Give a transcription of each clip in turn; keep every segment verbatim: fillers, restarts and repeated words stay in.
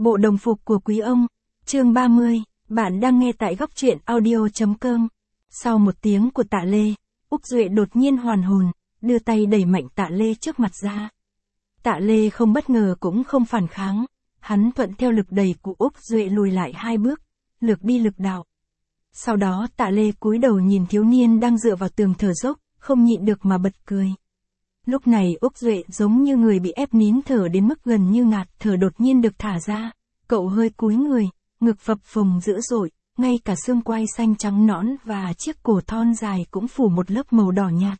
Bộ đồng phục của quý ông. Chương ba mươi, bạn đang nghe tại góc truyện audio.com. Sau một tiếng của Tạ Lê, Úc Duệ đột nhiên hoàn hồn, đưa tay đẩy mạnh Tạ Lê trước mặt ra. Tạ Lê không bất ngờ cũng không phản kháng, hắn thuận theo lực đẩy của Úc Duệ lùi lại hai bước, lược đi lực đạo. Sau đó Tạ Lê cúi đầu nhìn thiếu niên đang dựa vào tường thở dốc, không nhịn được mà bật cười. Lúc này Úc Duệ giống như người bị ép nín thở đến mức gần như ngạt thở đột nhiên được thả ra, cậu hơi cúi người, ngực phập phồng dữ dội, ngay cả xương quai xanh trắng nõn và chiếc cổ thon dài cũng phủ một lớp màu đỏ nhạt.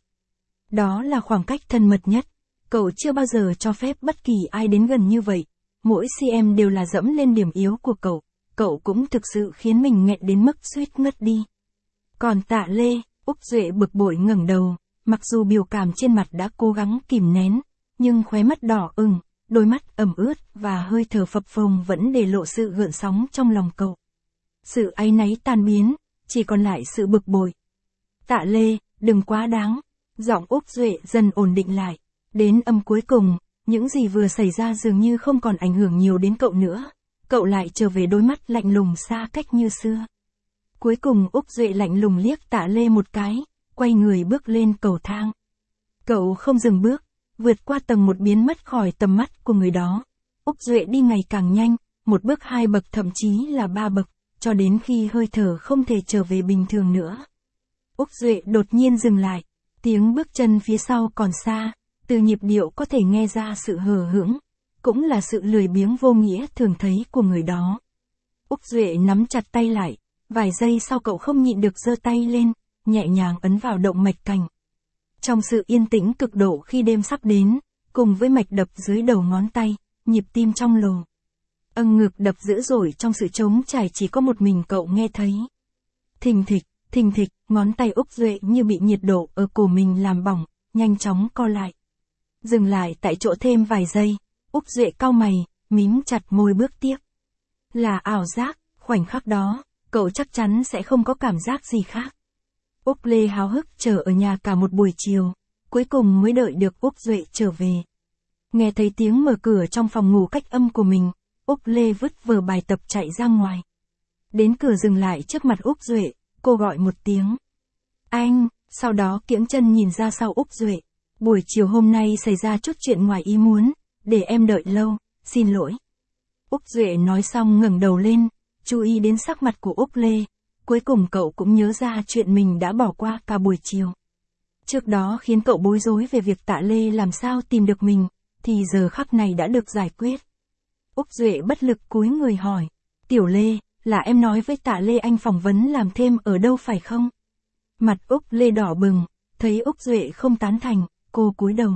Đó là khoảng cách thân mật nhất, cậu chưa bao giờ cho phép bất kỳ ai đến gần như vậy, mỗi cm đều là dẫm lên điểm yếu của cậu, cậu cũng thực sự khiến mình nghẹn đến mức suýt ngất đi. Còn Tạ Lê, Úc Duệ bực bội ngẩng đầu. Mặc dù biểu cảm trên mặt đã cố gắng kìm nén, nhưng khóe mắt đỏ ửng, đôi mắt ẩm ướt và hơi thở phập phồng vẫn để lộ sự gợn sóng trong lòng cậu. Sự áy náy tan biến, chỉ còn lại sự bực bội. Tạ Lê, đừng quá đáng. Giọng Úc Duệ dần ổn định lại. Đến âm cuối cùng, những gì vừa xảy ra dường như không còn ảnh hưởng nhiều đến cậu nữa. Cậu lại trở về đôi mắt lạnh lùng xa cách như xưa. Cuối cùng Úc Duệ lạnh lùng liếc Tạ Lê một cái, quay người bước lên cầu thang. Cậu không dừng bước, vượt qua tầng một biến mất khỏi tầm mắt của người đó. Úc Duệ đi ngày càng nhanh, một bước hai bậc thậm chí là ba bậc, cho đến khi hơi thở không thể trở về bình thường nữa. Úc Duệ đột nhiên dừng lại, tiếng bước chân phía sau còn xa, từ nhịp điệu có thể nghe ra sự hờ hững, cũng là sự lười biếng vô nghĩa thường thấy của người đó. Úc Duệ nắm chặt tay lại, vài giây sau cậu không nhịn được giơ tay lên, nhẹ nhàng ấn vào động mạch cảnh. Trong sự yên tĩnh cực độ khi đêm sắp đến, cùng với mạch đập dưới đầu ngón tay, nhịp tim trong lồ. Âng ngực đập dữ dội trong sự trống trải chỉ có một mình cậu nghe thấy. Thình thịch, thình thịch, ngón tay Úc Duệ như bị nhiệt độ ở cổ mình làm bỏng, nhanh chóng co lại. Dừng lại tại chỗ thêm vài giây, Úc Duệ cau mày, mím chặt môi bước tiếp. Là ảo giác, khoảnh khắc đó, cậu chắc chắn sẽ không có cảm giác gì khác. Úc Lê háo hức chờ ở nhà cả một buổi chiều, cuối cùng mới đợi được Úc Duệ trở về. Nghe thấy tiếng mở cửa trong phòng ngủ cách âm của mình, Úc Lê vứt vở bài tập chạy ra ngoài. Đến cửa dừng lại trước mặt Úc Duệ, cô gọi một tiếng. Anh, sau đó kiễng chân nhìn ra sau Úc Duệ. Buổi chiều hôm nay xảy ra chút chuyện ngoài ý muốn, để em đợi lâu, xin lỗi. Úc Duệ nói xong ngẩng đầu lên, chú ý đến sắc mặt của Úc Lê. Cuối cùng cậu cũng nhớ ra chuyện mình đã bỏ qua cả buổi chiều. Trước đó khiến cậu bối rối về việc Tạ Lê làm sao tìm được mình, thì giờ khắc này đã được giải quyết. Úc Duệ bất lực cúi người hỏi, Tiểu Lê, là em nói với Tạ Lê anh phỏng vấn làm thêm ở đâu phải không? Mặt Úc Lê đỏ bừng, thấy Úc Duệ không tán thành, cô cúi đầu.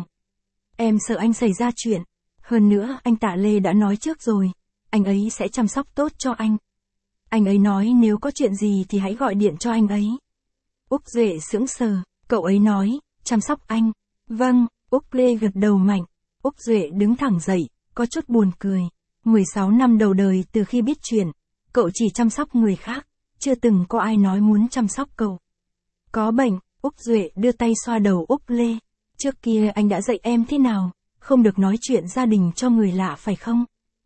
Em sợ anh xảy ra chuyện, hơn nữa anh Tạ Lê đã nói trước rồi, anh ấy sẽ chăm sóc tốt cho anh. Anh ấy nói nếu có chuyện gì thì hãy gọi điện cho anh ấy. Úc Duệ sững sờ, cậu ấy nói, chăm sóc anh. Vâng, Úc Lê gật đầu mạnh. Úc Duệ đứng thẳng dậy, có chút buồn cười. mười sáu năm đầu đời từ khi biết chuyện, cậu chỉ chăm sóc người khác, chưa từng có ai nói muốn chăm sóc cậu. Có bệnh, Úc Duệ đưa tay xoa đầu Úc Lê. Trước kia anh đã dạy em thế nào, không được nói chuyện gia đình cho người lạ phải không?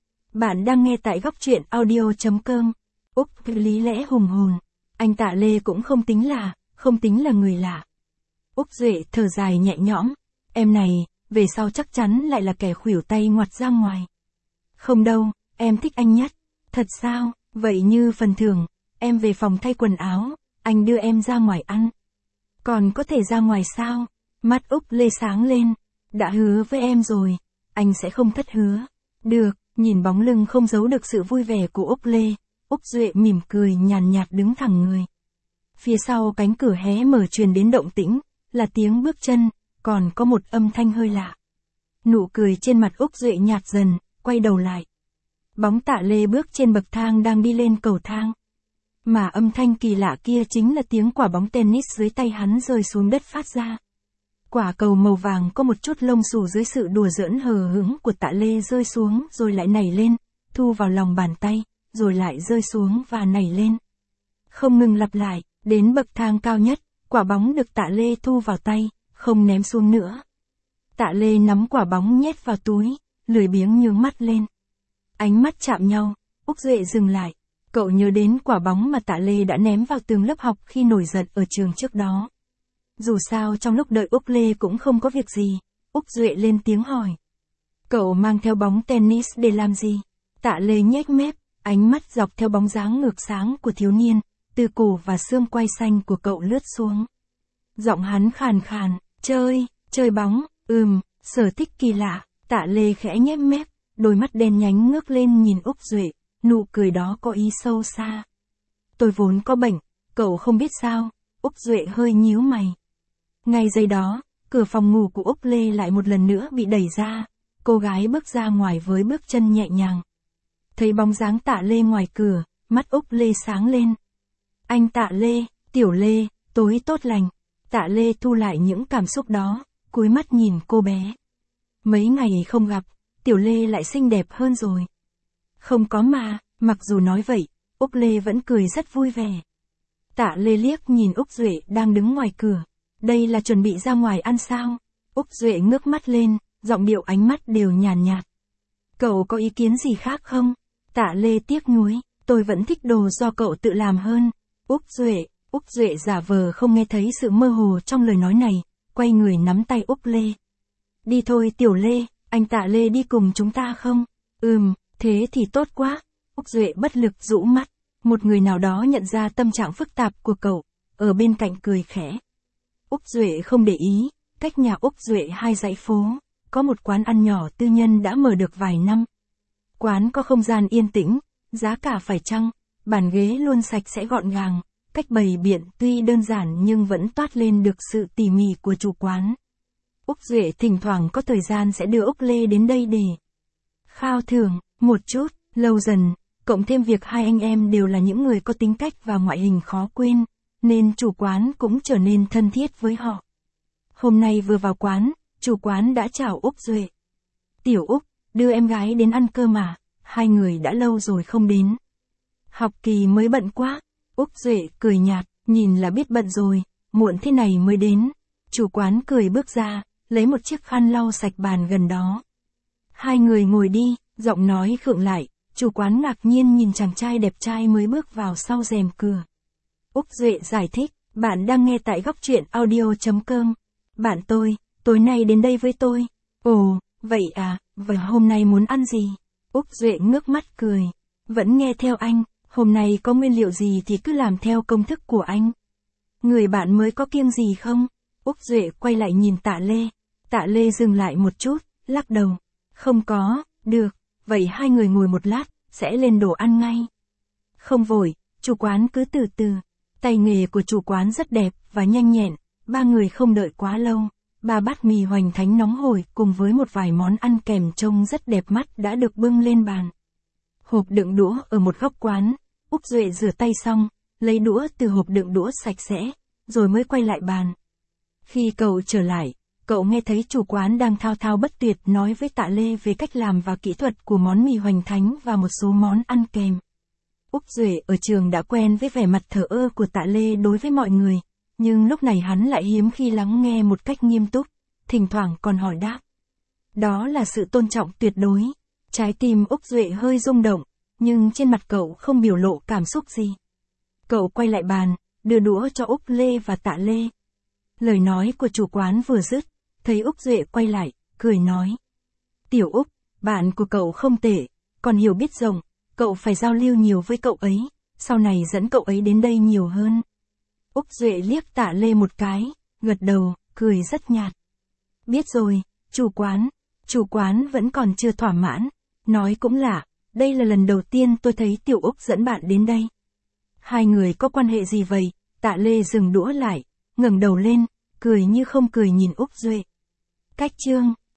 Bạn đang nghe tại góc truyện audio.com. Úc lý lẽ hùng hồn, anh Tạ Lê cũng không tính là, không tính là người lạ. Úc Duệ thở dài nhẹ nhõm, em này, về sau chắc chắn lại là kẻ khuỷu tay ngoặt ra ngoài. Không đâu, em thích anh nhất. Thật sao, vậy như phần thưởng, em về phòng thay quần áo, anh đưa em ra ngoài ăn. Còn có thể ra ngoài sao? Mắt Úc Lê sáng lên, đã hứa với em rồi, anh sẽ không thất hứa. Được, nhìn bóng lưng không giấu được sự vui vẻ của Úc Lê. Úc Duệ mỉm cười nhàn nhạt đứng thẳng người. Phía sau cánh cửa hé mở truyền đến động tĩnh, là tiếng bước chân, còn có một âm thanh hơi lạ. Nụ cười trên mặt Úc Duệ nhạt dần, quay đầu lại. Bóng Tạ Lê bước trên bậc thang đang đi lên cầu thang. Mà âm thanh kỳ lạ kia chính là tiếng quả bóng tennis dưới tay hắn rơi xuống đất phát ra. Quả cầu màu vàng có một chút lông xù dưới sự đùa giỡn hờ hững của Tạ Lê rơi xuống rồi lại nảy lên, thu vào lòng bàn tay, rồi lại rơi xuống và nảy lên. Không ngừng lặp lại, đến bậc thang cao nhất, quả bóng được Tạ Lê thu vào tay, không ném xuống nữa. Tạ Lê nắm quả bóng nhét vào túi, lười biếng nhướng mắt lên. Ánh mắt chạm nhau, Úc Duệ dừng lại. Cậu nhớ đến quả bóng mà Tạ Lê đã ném vào tường lớp học khi nổi giận ở trường trước đó. Dù sao trong lúc đợi Úc Lê cũng không có việc gì, Úc Duệ lên tiếng hỏi. Cậu mang theo bóng tennis để làm gì? Tạ Lê nhếch mép, ánh mắt dọc theo bóng dáng ngược sáng của thiếu niên, từ cổ và xương quai xanh của cậu lướt xuống. Giọng hắn khàn khàn, chơi, chơi bóng, ừm, sở thích kỳ lạ. Tạ Lê khẽ nhếch mép, đôi mắt đen nhánh ngước lên nhìn Úc Duệ, nụ cười đó có ý sâu xa. Tôi vốn có bệnh, cậu không biết sao? Úc Duệ hơi nhíu mày. Ngay giây đó, cửa phòng ngủ của Úc Lê lại một lần nữa bị đẩy ra. Cô gái bước ra ngoài với bước chân nhẹ nhàng. Thấy bóng dáng Tạ Lê ngoài cửa, mắt Úc Lê sáng lên. Anh Tạ Lê, Tiểu Lê, tối tốt lành. Tạ Lê thu lại những cảm xúc đó, cúi mắt nhìn cô bé. Mấy ngày không gặp, Tiểu Lê lại xinh đẹp hơn rồi. Không có mà, mặc dù nói vậy, Úc Lê vẫn cười rất vui vẻ. Tạ Lê liếc nhìn Úc Duệ đang đứng ngoài cửa. Đây là chuẩn bị ra ngoài ăn sao? Úc Duệ ngước mắt lên, giọng điệu ánh mắt đều nhàn nhạt. Cậu có ý kiến gì khác không? Tạ Lê tiếc nuối, tôi vẫn thích đồ do cậu tự làm hơn. Úc Duệ, Úc Duệ giả vờ không nghe thấy sự mơ hồ trong lời nói này, quay người nắm tay Úc Lê. Đi thôi Tiểu Lê, anh Tạ Lê đi cùng chúng ta không? Ừm, thế thì tốt quá. Úc Duệ bất lực rũ mắt, một người nào đó nhận ra tâm trạng phức tạp của cậu, ở bên cạnh cười khẽ. Úc Duệ không để ý, cách nhà Úc Duệ hai dãy phố, có một quán ăn nhỏ tư nhân đã mở được vài năm. Quán có không gian yên tĩnh, giá cả phải chăng, bàn ghế luôn sạch sẽ gọn gàng, cách bày biện tuy đơn giản nhưng vẫn toát lên được sự tỉ mỉ của chủ quán. Úc Duệ thỉnh thoảng có thời gian sẽ đưa Úc Lê đến đây để khao thưởng, một chút, lâu dần, cộng thêm việc hai anh em đều là những người có tính cách và ngoại hình khó quên, nên chủ quán cũng trở nên thân thiết với họ. Hôm nay vừa vào quán, chủ quán đã chào Úc Duệ. Tiểu Úc, đưa em gái đến ăn cơm mà, hai người đã lâu rồi không đến. Học kỳ mới bận quá. Úc Duệ cười nhạt, nhìn là biết bận rồi, muộn thế này mới đến. Chủ quán cười bước ra, lấy một chiếc khăn lau sạch bàn gần đó. Hai người ngồi đi, giọng nói khựng lại, chủ quán ngạc nhiên nhìn chàng trai đẹp trai mới bước vào sau rèm cửa. Úc Duệ giải thích, bạn đang nghe tại góc truyện audio chấm com. Bạn tôi, tối nay đến đây với tôi. Ồ, vậy à, vậy hôm nay muốn ăn gì? Úc Duệ ngước mắt cười. Vẫn nghe theo anh, hôm nay có nguyên liệu gì thì cứ làm theo công thức của anh. Người bạn mới có kiêng gì không? Úc Duệ quay lại nhìn Tạ Lê. Tạ Lê dừng lại một chút, lắc đầu. Không có, được, vậy hai người ngồi một lát, sẽ lên đồ ăn ngay. Không vội, chủ quán cứ từ từ. Tay nghề của chủ quán rất đẹp và nhanh nhẹn, ba người không đợi quá lâu. Ba bát mì hoành thánh nóng hổi cùng với một vài món ăn kèm trông rất đẹp mắt đã được bưng lên bàn. Hộp đựng đũa ở một góc quán, Úc Duệ rửa tay xong, lấy đũa từ hộp đựng đũa sạch sẽ, rồi mới quay lại bàn. Khi cậu trở lại, cậu nghe thấy chủ quán đang thao thao bất tuyệt nói với Tạ Lê về cách làm và kỹ thuật của món mì hoành thánh và một số món ăn kèm. Úc Duệ ở trường đã quen với vẻ mặt thờ ơ của Tạ Lê đối với mọi người, nhưng lúc này hắn lại hiếm khi lắng nghe một cách nghiêm túc, thỉnh thoảng còn hỏi đáp. Đó là sự tôn trọng tuyệt đối. Trái tim Úc Duệ hơi rung động, nhưng trên mặt cậu không biểu lộ cảm xúc gì. Cậu quay lại bàn, đưa đũa cho Úc Lê và Tạ Lê. Lời nói của chủ quán vừa dứt, thấy Úc Duệ quay lại, cười nói. Tiểu Úc, bạn của cậu không tệ, còn hiểu biết rộng, cậu phải giao lưu nhiều với cậu ấy, sau này dẫn cậu ấy đến đây nhiều hơn. Úc Duệ liếc Tạ Lê một cái, gật đầu, cười rất nhạt. Biết rồi, chủ quán. Chủ quán vẫn còn chưa thỏa mãn, nói cũng lạ, đây là lần đầu tiên tôi thấy Tiểu Úc dẫn bạn đến đây. Hai người có quan hệ gì vậy? Tạ Lê dừng đũa lại, ngẩng đầu lên, cười như không cười nhìn Úc Duệ. Cách chương